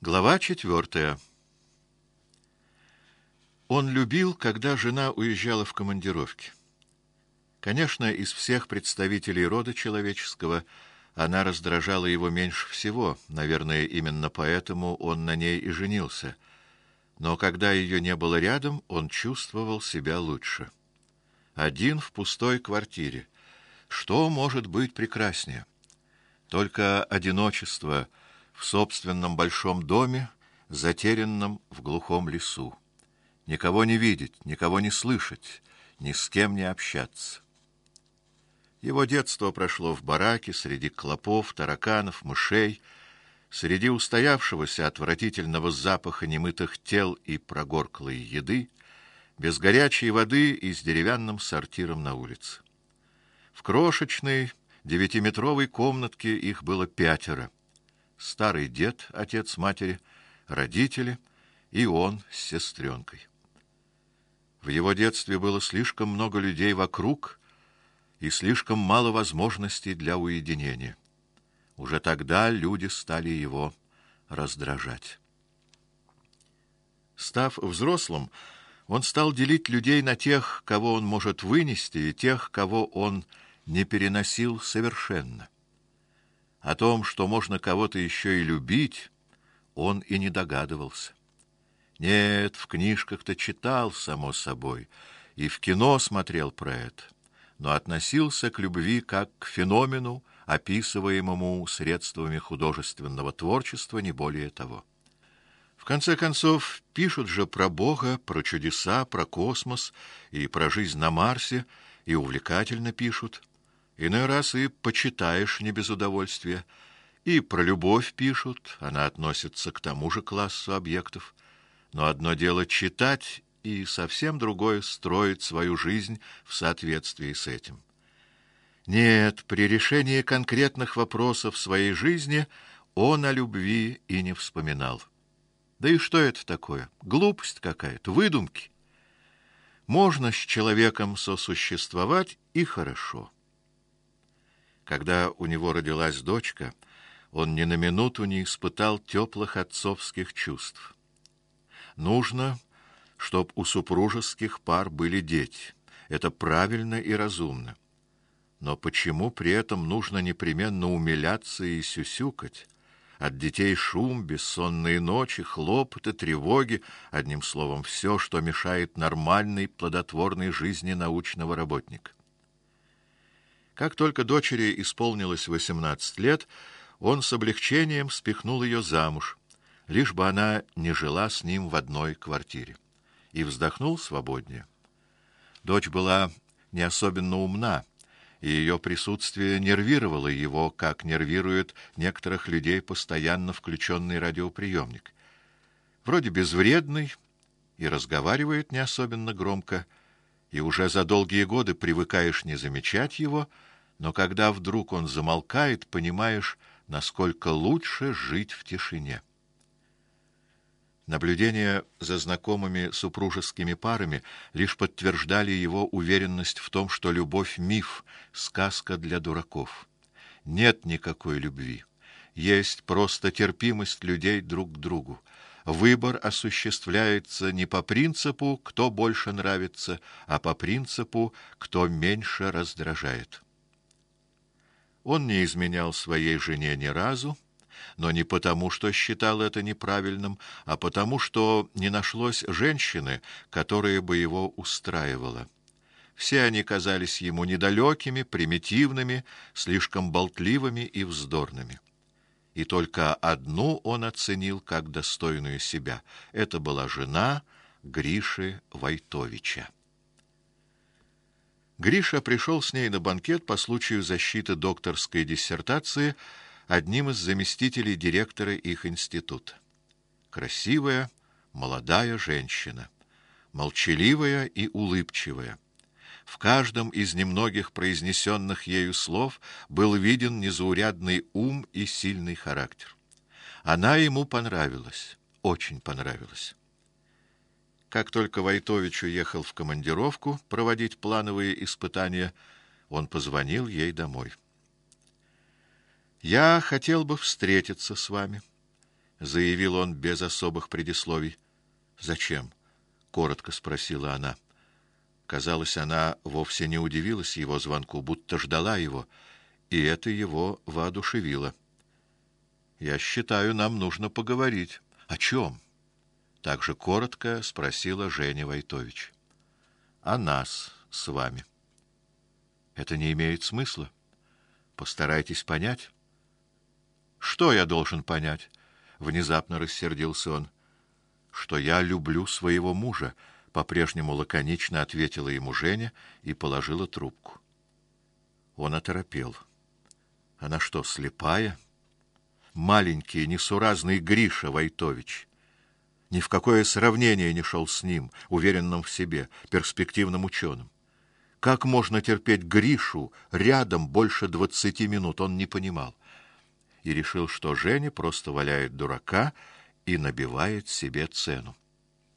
Глава 4. Он любил, когда жена уезжала в командировки. Конечно, из всех представителей рода человеческого она раздражала его меньше всего, наверное, именно поэтому он на ней и женился. Но когда ее не было рядом, он чувствовал себя лучше. Один в пустой квартире. Что может быть прекраснее? Только одиночество в собственном большом доме, затерянном в глухом лесу. Никого не видеть, никого не слышать, ни с кем не общаться. Его детство прошло в бараке среди клопов, тараканов, мышей, среди устоявшегося отвратительного запаха немытых тел и прогорклой еды, без горячей воды и с деревянным сортиром на улице. В крошечной 9-метровой комнатке их было 5: старый дед, отец матери, родители и он с сестренкой. В его детстве было слишком много людей вокруг и слишком мало возможностей для уединения. Уже тогда люди стали его раздражать. Став взрослым, он стал делить людей на тех, кого он может вынести, и тех, кого он не переносил совершенно. О том, что можно кого-то еще и любить, он и не догадывался. Нет, в книжках-то читал, само собой, и в кино смотрел про это, но относился к любви как к феномену, описываемому средствами художественного творчества, не более того. В конце концов, пишут же про Бога, про чудеса, про космос и про жизнь на Марсе, и увлекательно пишут. Иной раз и почитаешь не без удовольствия. И про любовь пишут, она относится к тому же классу объектов. Но одно дело читать, и совсем другое строить свою жизнь в соответствии с этим. Нет, при решении конкретных вопросов своей жизни он о любви и не вспоминал. Да и что это такое? Глупость какая-то, выдумки. Можно с человеком сосуществовать, и хорошо. Когда у него родилась дочка, он ни на минуту не испытал теплых отцовских чувств. Нужно, чтоб у супружеских пар были дети. Это правильно и разумно. Но почему при этом нужно непременно умиляться и сюсюкать? От детей шум, бессонные ночи, хлопоты, тревоги, одним словом, все, что мешает нормальной, плодотворной жизни научного работника. Как только дочери исполнилось 18 лет, он с облегчением спихнул ее замуж, лишь бы она не жила с ним в одной квартире, и вздохнул свободнее. Дочь была не особенно умна, и ее присутствие нервировало его, как нервирует некоторых людей постоянно включенный радиоприемник. Вроде безвредный и разговаривает не особенно громко, и уже за долгие годы привыкаешь не замечать его, но когда вдруг он замолкает, понимаешь, насколько лучше жить в тишине. Наблюдения за знакомыми супружескими парами лишь подтверждали его уверенность в том, что любовь — миф, сказка для дураков. Нет никакой любви. Есть просто терпимость людей друг к другу. Выбор осуществляется не по принципу «кто больше нравится», а по принципу «кто меньше раздражает». Он не изменял своей жене ни разу, но не потому, что считал это неправильным, а потому, что не нашлось женщины, которая бы его устраивала. Все они казались ему недалекими, примитивными, слишком болтливыми и вздорными. И только одну он оценил как достойную себя. Это была жена Гриши Войтовича. Гриша пришел с ней на банкет по случаю защиты докторской диссертации одним из заместителей директора их института. Красивая, молодая женщина, молчаливая и улыбчивая. В каждом из немногих произнесенных ею слов был виден незаурядный ум и сильный характер. Она ему понравилась, очень понравилась. Как только Войтович уехал в командировку проводить плановые испытания, он позвонил ей домой. «Я хотел бы встретиться с вами», заявил он без особых предисловий. Зачем? Коротко спросила она. Казалось, она вовсе не удивилась его звонку, будто ждала его, и это его воодушевило. Я считаю, нам нужно поговорить. О чем? Так же коротко спросила Женя Войтович. О нас с вами. Это не имеет смысла. Постарайтесь понять. Что я должен понять? Внезапно рассердился он. Что я люблю своего мужа, по-прежнему лаконично ответила ему Женя и положила трубку. Он оторопел. Она что, слепая? Маленький, несуразный Гриша Войтович. Ни в какое сравнение не шел с ним, уверенным в себе, перспективным ученым. Как можно терпеть Гришу рядом больше 20 минут, он не понимал. И решил, что Женя просто валяет дурака и набивает себе цену.